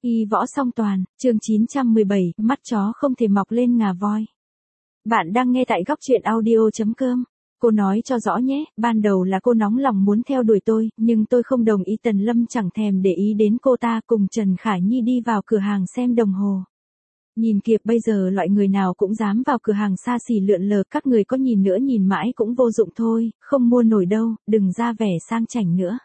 Y võ song toàn, chương 917, mắt chó không thể mọc lên ngà voi. Bạn đang nghe tại góc truyện audio.com. Cô nói cho rõ nhé, ban đầu là cô nóng lòng muốn theo đuổi tôi, nhưng tôi không đồng ý. Tần Lâm chẳng thèm để ý đến cô ta, cùng Trần Khả Nhi đi vào cửa hàng xem đồng hồ. Nhìn kìa, bây giờ loại người nào cũng dám vào cửa hàng xa xỉ lượn lờ, các người có nhìn nữa nhìn mãi cũng vô dụng thôi, không mua nổi đâu, đừng ra vẻ sang chảnh nữa.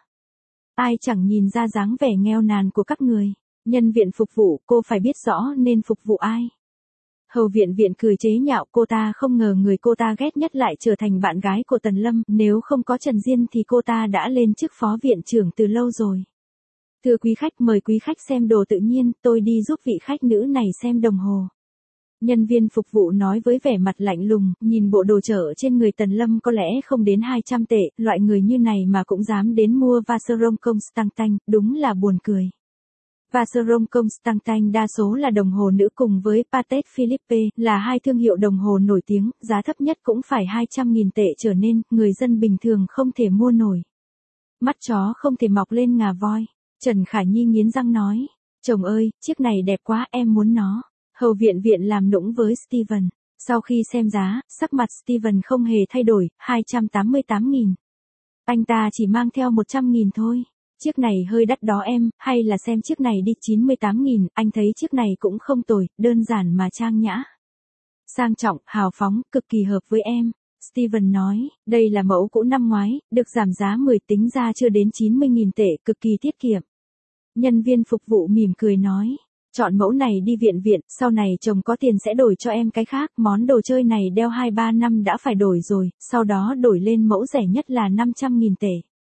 Ai chẳng nhìn ra dáng vẻ nghèo nàn của các người. Nhân viên phục vụ, cô phải biết rõ nên phục vụ ai. Hầu viện viện cười chế nhạo cô ta, không ngờ người cô ta ghét nhất lại trở thành bạn gái của Tần Lâm, nếu không có Trần Diên thì cô ta đã lên chức phó viện trưởng từ lâu rồi. Thưa quý khách, mời quý khách xem đồ tự nhiên, tôi đi giúp vị khách nữ này xem đồng hồ. Nhân viên phục vụ nói với vẻ mặt lạnh lùng, nhìn bộ đồ chở trên người Tần Lâm có lẽ không đến 200 tệ, loại người như này mà cũng dám đến mua Vacheron Constantin, đúng là buồn cười. Vacheron Constantin đa số là đồng hồ nữ cùng với Patek Philippe, là hai thương hiệu đồng hồ nổi tiếng, giá thấp nhất cũng phải 200.000 tệ trở nên, người dân bình thường không thể mua nổi. Mắt chó không thể mọc lên ngà voi. Trần Khả Nhi nghiến răng nói, chồng ơi, chiếc này đẹp quá, em muốn nó. Hầu viện viện làm nũng với Steven. Sau khi xem giá, sắc mặt Steven không hề thay đổi, 288.000. Anh ta chỉ mang theo 100.000 thôi. Chiếc này hơi đắt đó em, hay là xem chiếc này đi, 98.000, anh thấy chiếc này cũng không tồi, đơn giản mà trang nhã. Sang trọng, hào phóng, cực kỳ hợp với em. Steven nói, đây là mẫu cũ năm ngoái, được giảm giá 10, tính ra chưa đến 90.000 tệ, cực kỳ tiết kiệm. Nhân viên phục vụ mỉm cười nói, chọn mẫu này đi viện viện, sau này chồng có tiền sẽ đổi cho em cái khác, món đồ chơi này đeo 2-3 năm đã phải đổi rồi, sau đó đổi lên mẫu rẻ nhất là 500.000 tệ.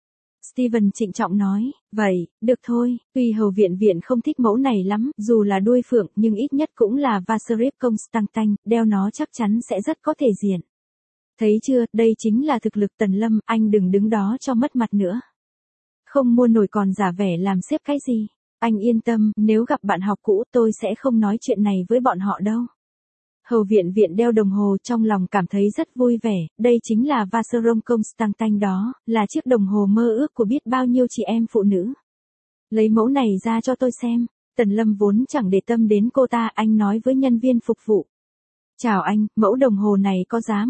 Steven trịnh trọng nói, vậy, được thôi, tuy hầu viện viện không thích mẫu này lắm, dù là đuôi phượng, nhưng ít nhất cũng là Vacheron Constantin, đeo nó chắc chắn sẽ rất có thể diện. Thấy chưa, đây chính là thực lực Tần Lâm, anh đừng đứng đó cho mất mặt nữa. Không mua nổi còn giả vẻ làm xếp cái gì. Anh yên tâm, nếu gặp bạn học cũ tôi sẽ không nói chuyện này với bọn họ đâu. Hầu viện viện đeo đồng hồ trong lòng cảm thấy rất vui vẻ, đây chính là Vacheron Constantin đó, là chiếc đồng hồ mơ ước của biết bao nhiêu chị em phụ nữ. Lấy mẫu này ra cho tôi xem. Tần Lâm vốn chẳng để tâm đến cô ta, anh nói với nhân viên phục vụ. Chào anh, mẫu đồng hồ này có giá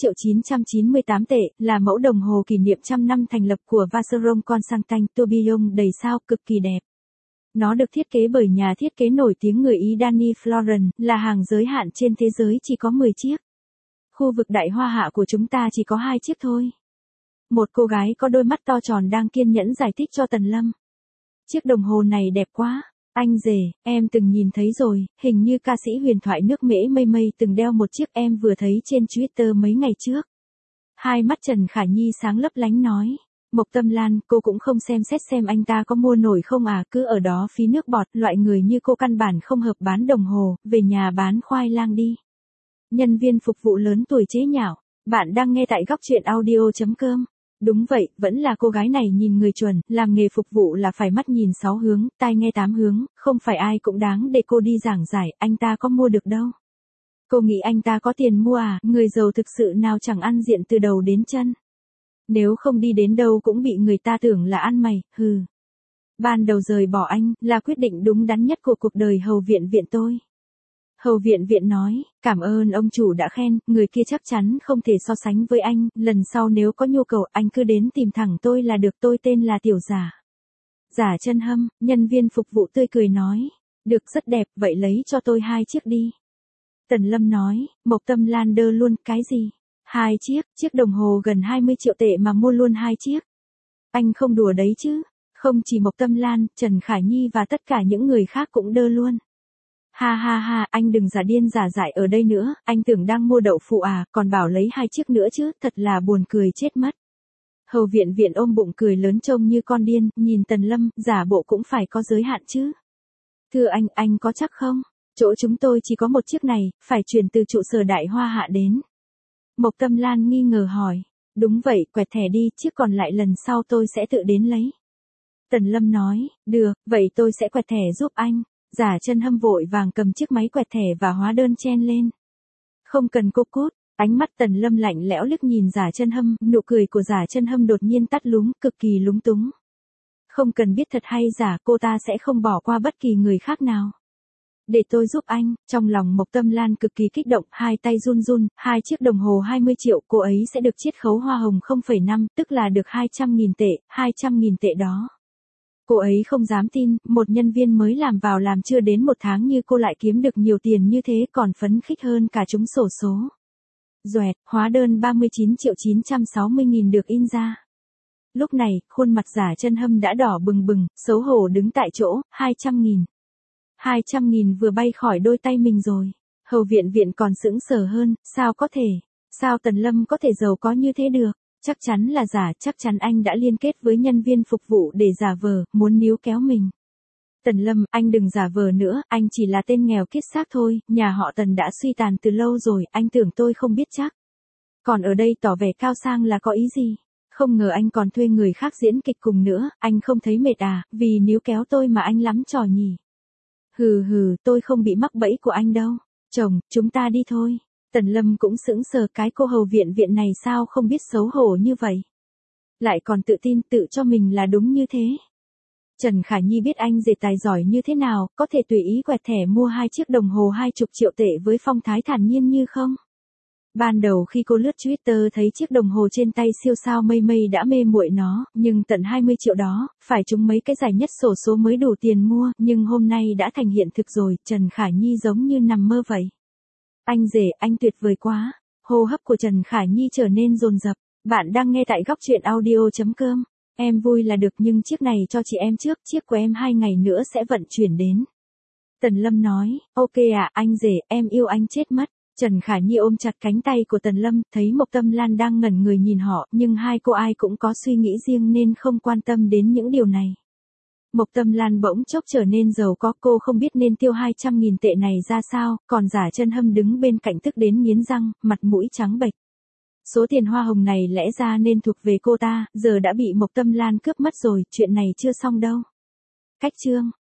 19.998 tệ, là mẫu đồng hồ kỷ niệm 100 năm thành lập của Vacheron Constantin, tourbillon đầy sao, cực kỳ đẹp. Nó được thiết kế bởi nhà thiết kế nổi tiếng người Ý Danny Floren, là hàng giới hạn trên thế giới chỉ có 10 chiếc. Khu vực Đại Hoa Hạ của chúng ta chỉ có 2 chiếc thôi. Một cô gái có đôi mắt to tròn đang kiên nhẫn giải thích cho Tần Lâm. Chiếc đồng hồ này đẹp quá. Anh rể, em từng nhìn thấy rồi, hình như ca sĩ huyền thoại nước Mễ Mây Mây từng đeo một chiếc, em vừa thấy trên Twitter mấy ngày trước. Hai mắt Trần Khả Nhi sáng lấp lánh nói. Mộc Tâm Lan, cô cũng không xem xét xem anh ta có mua nổi không à, cứ ở đó phí nước bọt, loại người như cô căn bản không hợp bán đồng hồ, về nhà bán khoai lang đi. Nhân viên phục vụ lớn tuổi chế nhạo, bạn đang nghe tại góc truyện audio.com. Đúng vậy, vẫn là cô gái này nhìn người chuẩn, làm nghề phục vụ là phải mắt nhìn 6 hướng, tai nghe 8 hướng, không phải ai cũng đáng để cô đi giảng giải, anh ta có mua được đâu. Cô nghĩ anh ta có tiền mua à, người giàu thực sự nào chẳng ăn diện từ đầu đến chân. Nếu không đi đến đâu cũng bị người ta tưởng là ăn mày, hừ. Ban đầu rời bỏ anh, là quyết định đúng đắn nhất của cuộc đời hầu viện viện tôi. Hầu viện viện nói, cảm ơn ông chủ đã khen, người kia chắc chắn không thể so sánh với anh, lần sau nếu có nhu cầu anh cứ đến tìm thẳng tôi là được, tôi tên là Tiểu Giả. Giả Chân Hâm, nhân viên phục vụ tươi cười nói, được rất đẹp, vậy lấy cho tôi 2 chiếc đi. Tần Lâm nói, Mộc Tâm Lan đơ luôn, cái gì? 2 chiếc đồng hồ gần 20 triệu tệ mà mua luôn 2 chiếc. Anh không đùa đấy chứ, không chỉ Mộc Tâm Lan, Trần Khả Nhi và tất cả những người khác cũng đơ luôn. Ha ha ha, anh đừng giả điên giả dại ở đây nữa, anh tưởng đang mua đậu phụ à, còn bảo lấy 2 chiếc nữa chứ, thật là buồn cười chết mất. Hầu viện viện ôm bụng cười lớn trông như con điên, nhìn Tần Lâm, giả bộ cũng phải có giới hạn chứ. Thưa anh có chắc không? Chỗ chúng tôi chỉ có một chiếc này, phải chuyển từ trụ sở Đại Hoa Hạ đến. Mộc Tâm Lan nghi ngờ hỏi. Đúng vậy, quẹt thẻ đi, chiếc còn lại lần sau tôi sẽ tự đến lấy. Tần Lâm nói, được, vậy tôi sẽ quẹt thẻ giúp anh. Giả Chân Hâm vội vàng cầm chiếc máy quẹt thẻ và hóa đơn chen lên. Không cần cô cút, ánh mắt Tần Lâm lạnh lẽo liếc nhìn Giả Chân Hâm, nụ cười của Giả Chân Hâm đột nhiên tắt lúm, cực kỳ lúng túng. Không cần biết thật hay giả, cô ta sẽ không bỏ qua bất kỳ người khác nào. Để tôi giúp anh, trong lòng Mộc Tâm Lan cực kỳ kích động, hai tay run run, 2 chiếc đồng hồ 20 triệu, cô ấy sẽ được chiết khấu hoa hồng 0,5, tức là được 200.000 tệ, 200.000 tệ đó. Cô ấy không dám tin, một nhân viên mới làm vào làm chưa đến 1 tháng như cô lại kiếm được nhiều tiền như thế, còn phấn khích hơn cả trúng xổ số. Doẹt, hóa đơn 39.960.000 được in ra. Lúc này, khuôn mặt Giả Chân Hâm đã đỏ bừng bừng, xấu hổ đứng tại chỗ, 200.000. 200.000 vừa bay khỏi đôi tay mình rồi. Hầu Viện Viện còn sững sờ hơn, sao có thể? Sao Tần Lâm có thể giàu có như thế được? Chắc chắn là giả, chắc chắn anh đã liên kết với nhân viên phục vụ để giả vờ, muốn níu kéo mình. Tần Lâm, anh đừng giả vờ nữa, anh chỉ là tên nghèo kiết xác thôi, nhà họ Tần đã suy tàn từ lâu rồi, anh tưởng tôi không biết chắc. Còn ở đây tỏ vẻ cao sang là có ý gì? Không ngờ anh còn thuê người khác diễn kịch cùng nữa, anh không thấy mệt à, vì níu kéo tôi mà anh lắm trò nhỉ. Hừ hừ, tôi không bị mắc bẫy của anh đâu. Chồng, chúng ta đi thôi. Tần Lâm cũng sững sờ, cái cô Hầu Viện Viện này sao không biết xấu hổ như vậy. Lại còn tự tin tự cho mình là đúng như thế. Trần Khả Nhi biết anh dệt tài giỏi như thế nào, có thể tùy ý quẹt thẻ mua 2 chiếc đồng hồ 20 triệu tệ với phong thái thản nhiên như không. Ban đầu khi cô lướt Twitter thấy chiếc đồng hồ trên tay siêu sao mây mây đã mê muội nó, nhưng tận 20 triệu đó, phải trúng mấy cái giải nhất xổ số mới đủ tiền mua, nhưng hôm nay đã thành hiện thực rồi, Trần Khả Nhi giống như nằm mơ vậy. Anh rể, anh tuyệt vời quá. Hô hấp của Trần Khả Nhi trở nên dồn dập. Bạn đang nghe tại góc truyện audio.com. Em vui là được nhưng chiếc này cho chị em trước, chiếc của em 2 ngày nữa sẽ vận chuyển đến. Tần Lâm nói, ok à, anh rể, em yêu anh chết mất. Trần Khả Nhi ôm chặt cánh tay của Tần Lâm, thấy Mộc Tâm Lan đang ngẩn người nhìn họ, nhưng hai cô ai cũng có suy nghĩ riêng nên không quan tâm đến những điều này. Mộc Tâm Lan bỗng chốc trở nên giàu có, cô không biết nên tiêu 200.000 tệ này ra sao, còn Giả Chân Hâm đứng bên cạnh tức đến nghiến răng, mặt mũi trắng bệch. Số tiền hoa hồng này lẽ ra nên thuộc về cô ta, giờ đã bị Mộc Tâm Lan cướp mất rồi, chuyện này chưa xong đâu. Cách chương